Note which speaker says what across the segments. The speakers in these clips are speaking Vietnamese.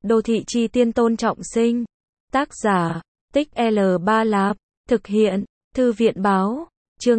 Speaker 1: Đô thị chi tiên Tôn Trọng Sinh. Tác giả, Tích L3 Lạp. Thực hiện, Thư viện báo. Chương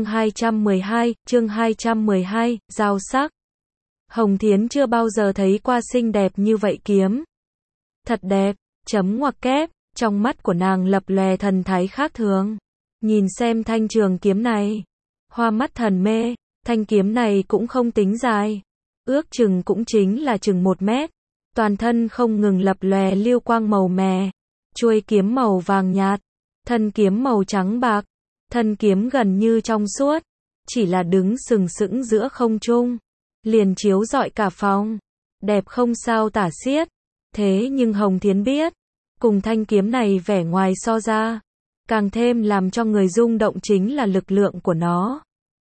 Speaker 1: 212, Giao sắc. Hồng Thiến chưa bao giờ thấy qua xinh đẹp như vậy kiếm. Thật đẹp, chấm ngoặc kép, trong mắt của nàng lập lòe thần thái khác thường. Nhìn xem thanh trường kiếm này. Hoa mắt thần mê, thanh kiếm này cũng không tính dài. Ước chừng cũng chính là chừng 1 mét. Toàn thân không ngừng lập lòe lưu quang màu mè. Chuôi kiếm màu vàng nhạt. Thân kiếm màu trắng bạc. Thân kiếm gần như trong suốt. Chỉ là đứng sừng sững giữa không trung. Liền chiếu rọi cả phòng. Đẹp không sao tả xiết. Thế nhưng Hồng Thiến biết. Cùng thanh kiếm này vẻ ngoài so ra. Càng thêm làm cho người rung động chính là lực lượng của nó.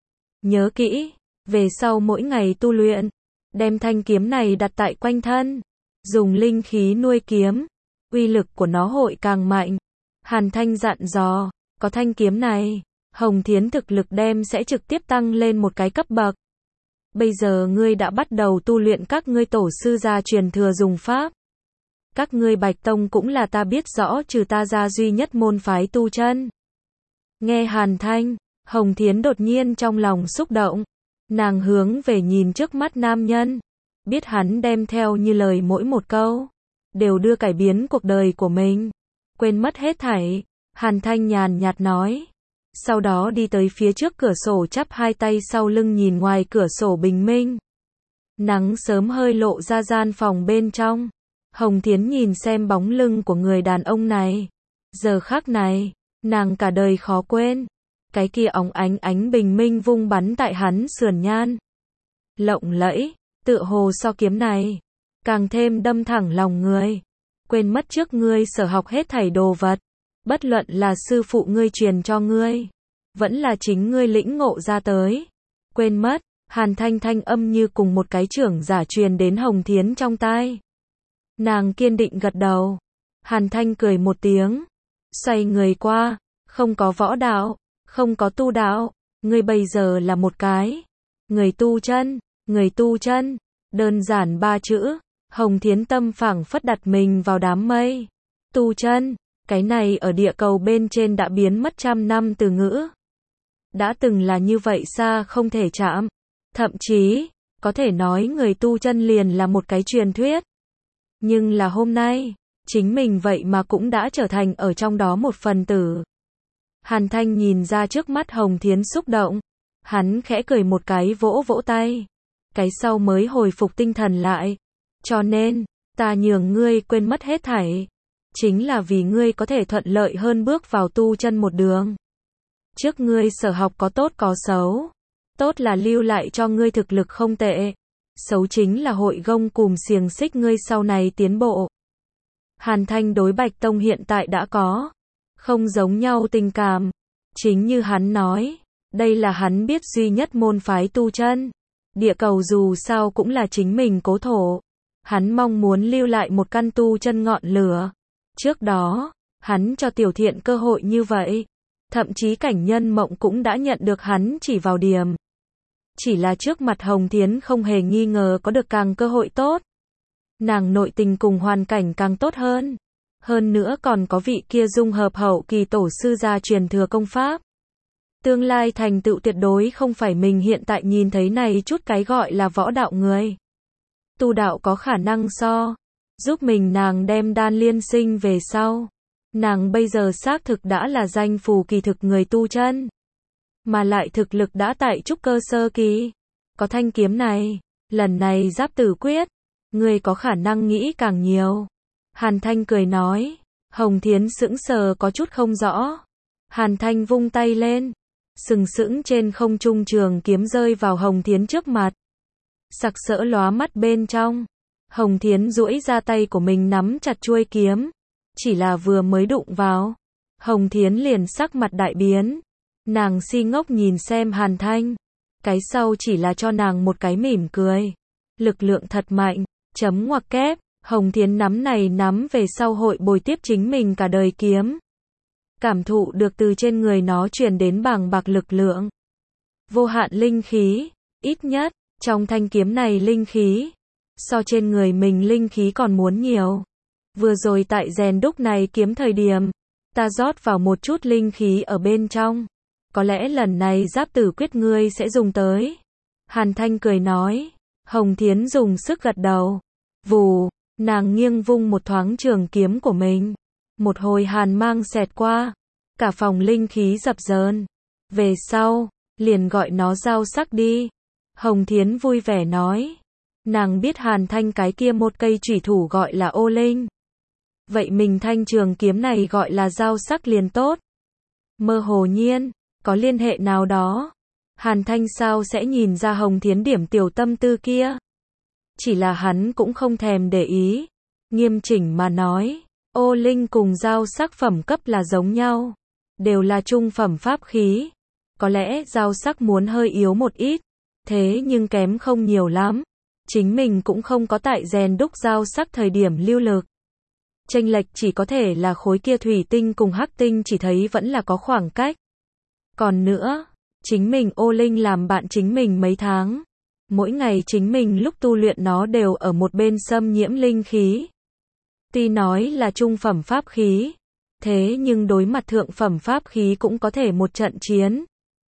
Speaker 1: Nhớ kỹ. Về sau mỗi ngày tu luyện. Đem thanh kiếm này đặt tại quanh thân. Dùng linh khí nuôi kiếm. Uy lực của nó hội càng mạnh. Hàn Thanh dặn dò. Có thanh kiếm này. Hồng Thiến thực lực đem sẽ trực tiếp tăng lên một cái cấp bậc. Bây giờ ngươi đã bắt đầu tu luyện các ngươi tổ sư gia truyền thừa dùng pháp. Các ngươi Bạch Tông cũng là ta biết rõ trừ ta ra duy nhất môn phái tu chân. Nghe Hàn Thanh, Hồng Thiến đột nhiên trong lòng xúc động. Nàng hướng về nhìn trước mắt nam nhân. Biết hắn đem theo như lời mỗi một câu. Đều đưa cải biến cuộc đời của mình. Quên mất hết thảy. Hàn Thanh nhàn nhạt nói. Sau đó đi tới phía trước cửa sổ chắp hai tay sau lưng nhìn ngoài cửa sổ bình minh. Nắng sớm hơi lộ ra gian phòng bên trong. Hồng Thiến nhìn xem bóng lưng của người đàn ông này. Giờ khắc này, nàng cả đời khó quên. Cái kia óng ánh bình minh vung bắn tại hắn sườn nhan. Lộng lẫy, tựa hồ so kiếm này. Càng thêm đâm thẳng lòng người. Quên mất trước ngươi sở học hết thảy đồ vật. Bất luận là sư phụ ngươi truyền cho ngươi. Vẫn là chính ngươi lĩnh ngộ ra tới. Quên mất, Hàn Thanh thanh âm như cùng một cái trưởng giả truyền đến Hồng Thiến trong tai. Nàng kiên định gật đầu. Hàn Thanh cười một tiếng. Xoay người qua. Không có võ đạo. Không có tu đạo. Ngươi bây giờ là một cái. Người tu chân. Người tu chân. Đơn giản 3 chữ. Hồng Thiến tâm phảng phất đặt mình vào đám mây. Tu chân. Cái này ở địa cầu bên trên đã biến mất trăm năm từ ngữ. Đã từng là như vậy xa không thể chạm. Thậm chí, có thể nói người tu chân liền là một cái truyền thuyết. Nhưng là hôm nay, chính mình vậy mà cũng đã trở thành ở trong đó một phần tử. Hàn Thanh nhìn ra trước mắt Hồng Thiến xúc động. Hắn khẽ cười một cái vỗ vỗ tay. Cái sau mới hồi phục tinh thần lại. Cho nên, ta nhường ngươi quên mất hết thảy. Chính là vì ngươi có thể thuận lợi hơn bước vào tu chân một đường. Trước ngươi sở học có tốt có xấu. Tốt là lưu lại cho ngươi thực lực không tệ. Xấu chính là hội gông cùm xiềng xích ngươi sau này tiến bộ. Hàn Thanh đối Bạch Tông hiện tại đã có. Không giống nhau tình cảm. Chính như hắn nói. Đây là hắn biết duy nhất môn phái tu chân. Địa cầu dù sao cũng là chính mình cố thổ. Hắn mong muốn lưu lại một căn tu chân ngọn lửa. Trước đó, hắn cho Tiểu Thiện cơ hội như vậy. Thậm chí Cảnh Nhân Mộng cũng đã nhận được hắn chỉ vào điểm. Chỉ là trước mặt Hồng Thiến không hề nghi ngờ có được càng cơ hội tốt. Nàng nội tình cùng hoàn cảnh càng tốt hơn. Hơn nữa còn có vị kia dung hợp hậu kỳ tổ sư gia truyền thừa công pháp. Tương lai thành tựu tuyệt đối không phải mình hiện tại nhìn thấy này chút cái gọi là võ đạo người. Tu đạo có khả năng giúp mình nàng đem đan liên sinh về sau. Nàng bây giờ xác thực đã là danh phù kỳ thực người tu chân. Mà lại thực lực đã tại trúc cơ sơ kỳ. Có thanh kiếm này. Lần này giáp tử quyết. Người có khả năng nghĩ càng nhiều. Hàn Thanh cười nói. Hồng Thiến sững sờ có chút không rõ. Hàn Thanh vung tay lên. Sừng sững trên không trung trường kiếm rơi vào Hồng Thiến trước mặt. Sặc sỡ lóa mắt bên trong. Hồng Thiến duỗi ra tay của mình nắm chặt chuôi kiếm. Chỉ là vừa mới đụng vào. Hồng Thiến liền sắc mặt đại biến. Nàng si ngốc nhìn xem Hàn Thanh. Cái sau chỉ là cho nàng một cái mỉm cười. Lực lượng thật mạnh. Chấm ngoặc kép. Hồng Thiến nắm về sau hội bồi tiếp chính mình cả đời kiếm. Cảm thụ được từ trên người nó truyền đến bàng bạc lực lượng. Vô hạn linh khí. Ít nhất, trong thanh kiếm này linh khí. So trên người mình linh khí còn muốn nhiều. Vừa rồi tại rèn đúc này kiếm thời điểm, ta rót vào một chút linh khí ở bên trong. Có lẽ lần này Giáp Tử Quyết ngươi sẽ dùng tới. Hàn Thanh cười nói. Hồng Thiến dùng sức gật đầu. Vù, nàng nghiêng vung một thoáng trường kiếm của mình. Một hồi hàn mang xẹt qua. Cả phòng linh khí dập dờn. Về sau, liền gọi nó dao sắc đi. Hồng Thiến vui vẻ nói. Nàng biết Hàn Thanh cái kia một cây chủy thủ gọi là ô linh. Vậy mình thanh trường kiếm này gọi là dao sắc liền tốt. Mơ hồ nhiên, có liên hệ nào đó. Hàn Thanh sao sẽ nhìn ra Hồng Thiến điểm tiểu tâm tư kia. Chỉ là hắn cũng không thèm để ý. Nghiêm chỉnh mà nói, ô linh cùng dao sắc phẩm cấp là giống nhau. Đều là trung phẩm pháp khí. Có lẽ dao sắc muốn hơi yếu một ít. Thế nhưng kém không nhiều lắm. Chính mình cũng không có tại rèn đúc dao sắc thời điểm lưu lực. Chênh lệch chỉ có thể là khối kia thủy tinh cùng hắc tinh chỉ thấy vẫn là có khoảng cách. Còn nữa, chính mình ô linh làm bạn chính mình mấy tháng. Mỗi ngày chính mình lúc tu luyện nó đều ở một bên xâm nhiễm linh khí. Tuy nói là trung phẩm pháp khí, thế nhưng đối mặt thượng phẩm pháp khí cũng có thể một trận chiến.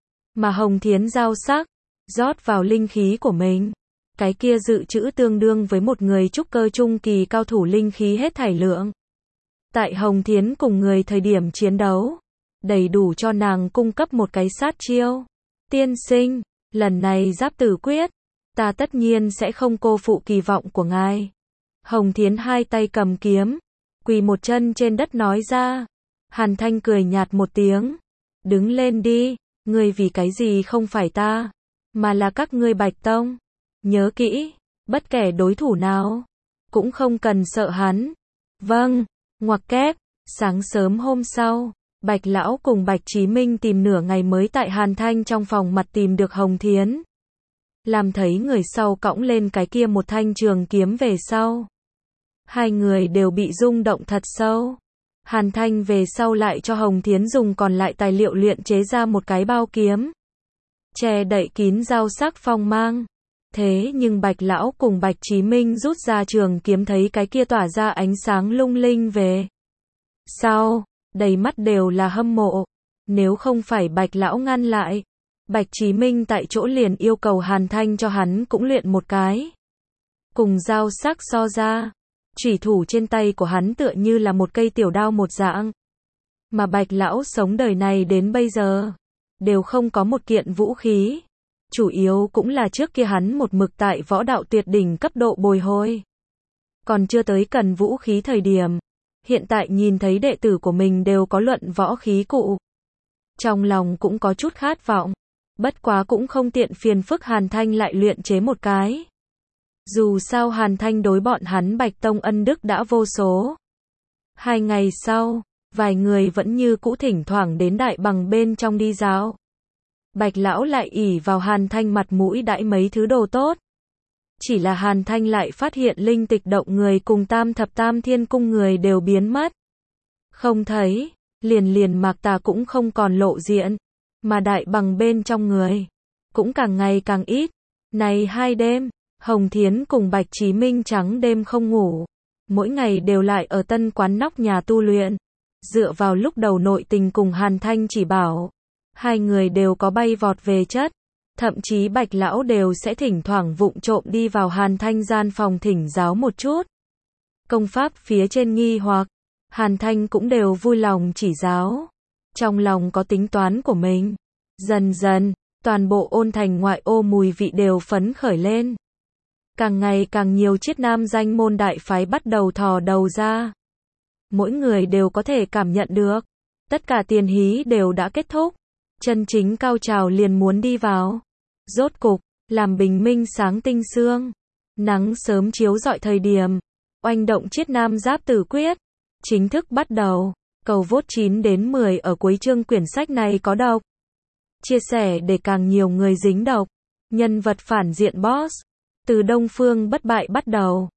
Speaker 1: Mà Hồng Thiến dao sắc, rót vào linh khí của mình. Cái kia dự trữ tương đương với một người trúc cơ trung kỳ cao thủ linh khí hết thảy lượng. Tại Hồng Thiến cùng người thời điểm chiến đấu, đầy đủ cho nàng cung cấp một cái sát chiêu. Tiên sinh, lần này Giáp Tử Quyết, ta tất nhiên sẽ không cô phụ kỳ vọng của ngài. Hồng Thiến hai tay cầm kiếm, quỳ một chân trên đất nói ra. Hàn Thanh cười nhạt một tiếng. Đứng lên đi, ngươi vì cái gì không phải ta, mà là các ngươi Bạch Tông. Nhớ kỹ, bất kể đối thủ nào, cũng không cần sợ hắn. Vâng, ngoặc kép, sáng sớm hôm sau, Bạch Lão cùng Bạch Chí Minh tìm nửa ngày mới tại Hàn Thanh trong phòng mặt tìm được Hồng Thiến. Làm thấy người sau cõng lên cái kia một thanh trường kiếm về sau. Hai người đều bị rung động thật sâu. Hàn Thanh về sau lại cho Hồng Thiến dùng còn lại tài liệu luyện chế ra một cái bao kiếm. Che đậy kín dao sắc phong mang. Thế nhưng Bạch Lão cùng Bạch Chí Minh rút ra trường kiếm thấy cái kia tỏa ra ánh sáng lung linh về sau, đầy mắt đều là hâm mộ. Nếu không phải Bạch Lão ngăn lại, Bạch Chí Minh tại chỗ liền yêu cầu Hàn Thanh cho hắn cũng luyện một cái. Cùng dao sắc so ra, chủy thủ trên tay của hắn tựa như là một cây tiểu đao một dạng. Mà Bạch Lão sống đời này đến bây giờ, đều không có một kiện vũ khí. Chủ yếu cũng là trước kia hắn một mực tại võ đạo tuyệt đỉnh cấp độ bồi hồi. Còn chưa tới cần vũ khí thời điểm. Hiện tại nhìn thấy đệ tử của mình đều có luận võ khí cụ. Trong lòng cũng có chút khát vọng. Bất quá cũng không tiện phiền phức Hàn Thanh lại luyện chế một cái. Dù sao Hàn Thanh đối bọn hắn Bạch Tông ân đức đã vô số. 2 ngày sau, vài người vẫn như cũ thỉnh thoảng đến Đại Bằng bên trong đi dạo. Bạch Lão lại ỷ vào Hàn Thanh mặt mũi đãi mấy thứ đồ tốt. Chỉ là Hàn Thanh lại phát hiện linh tịch động người cùng Tam Thập Tam Thiên Cung người đều biến mất. Không thấy, liền Mạc Tà cũng không còn lộ diện, mà Đại Bằng bên trong người cũng càng ngày càng ít. Này 2 đêm, Hồng Thiến cùng Bạch Chí Minh trắng đêm không ngủ, mỗi ngày đều lại ở tân quán nóc nhà tu luyện. Dựa vào lúc đầu nội tình cùng Hàn Thanh chỉ bảo, hai người đều có bay vọt về chất. Thậm chí Bạch Lão đều sẽ thỉnh thoảng vụng trộm đi vào Hàn Thanh gian phòng thỉnh giáo một chút. Công pháp phía trên nghi hoặc, Hàn Thanh cũng đều vui lòng chỉ giáo. Trong lòng có tính toán của mình. Dần dần, toàn bộ Ôn Thành ngoại ô mùi vị đều phấn khởi lên. Càng ngày càng nhiều chiết nam danh môn đại phái bắt đầu thò đầu ra. Mỗi người đều có thể cảm nhận được. Tất cả tiền hí đều đã kết thúc. Chân chính cao trào liền muốn đi vào. Rốt cục, làm bình minh sáng tinh sương. Nắng sớm chiếu rọi thời điểm. Oanh động chiết nam Giáp Tử Quyết. Chính thức bắt đầu. Cầu vote 9 đến 10 ở cuối chương quyển sách này có độc. Chia sẻ để càng nhiều người dính độc. Nhân vật phản diện boss. Từ Đông Phương bất bại bắt đầu.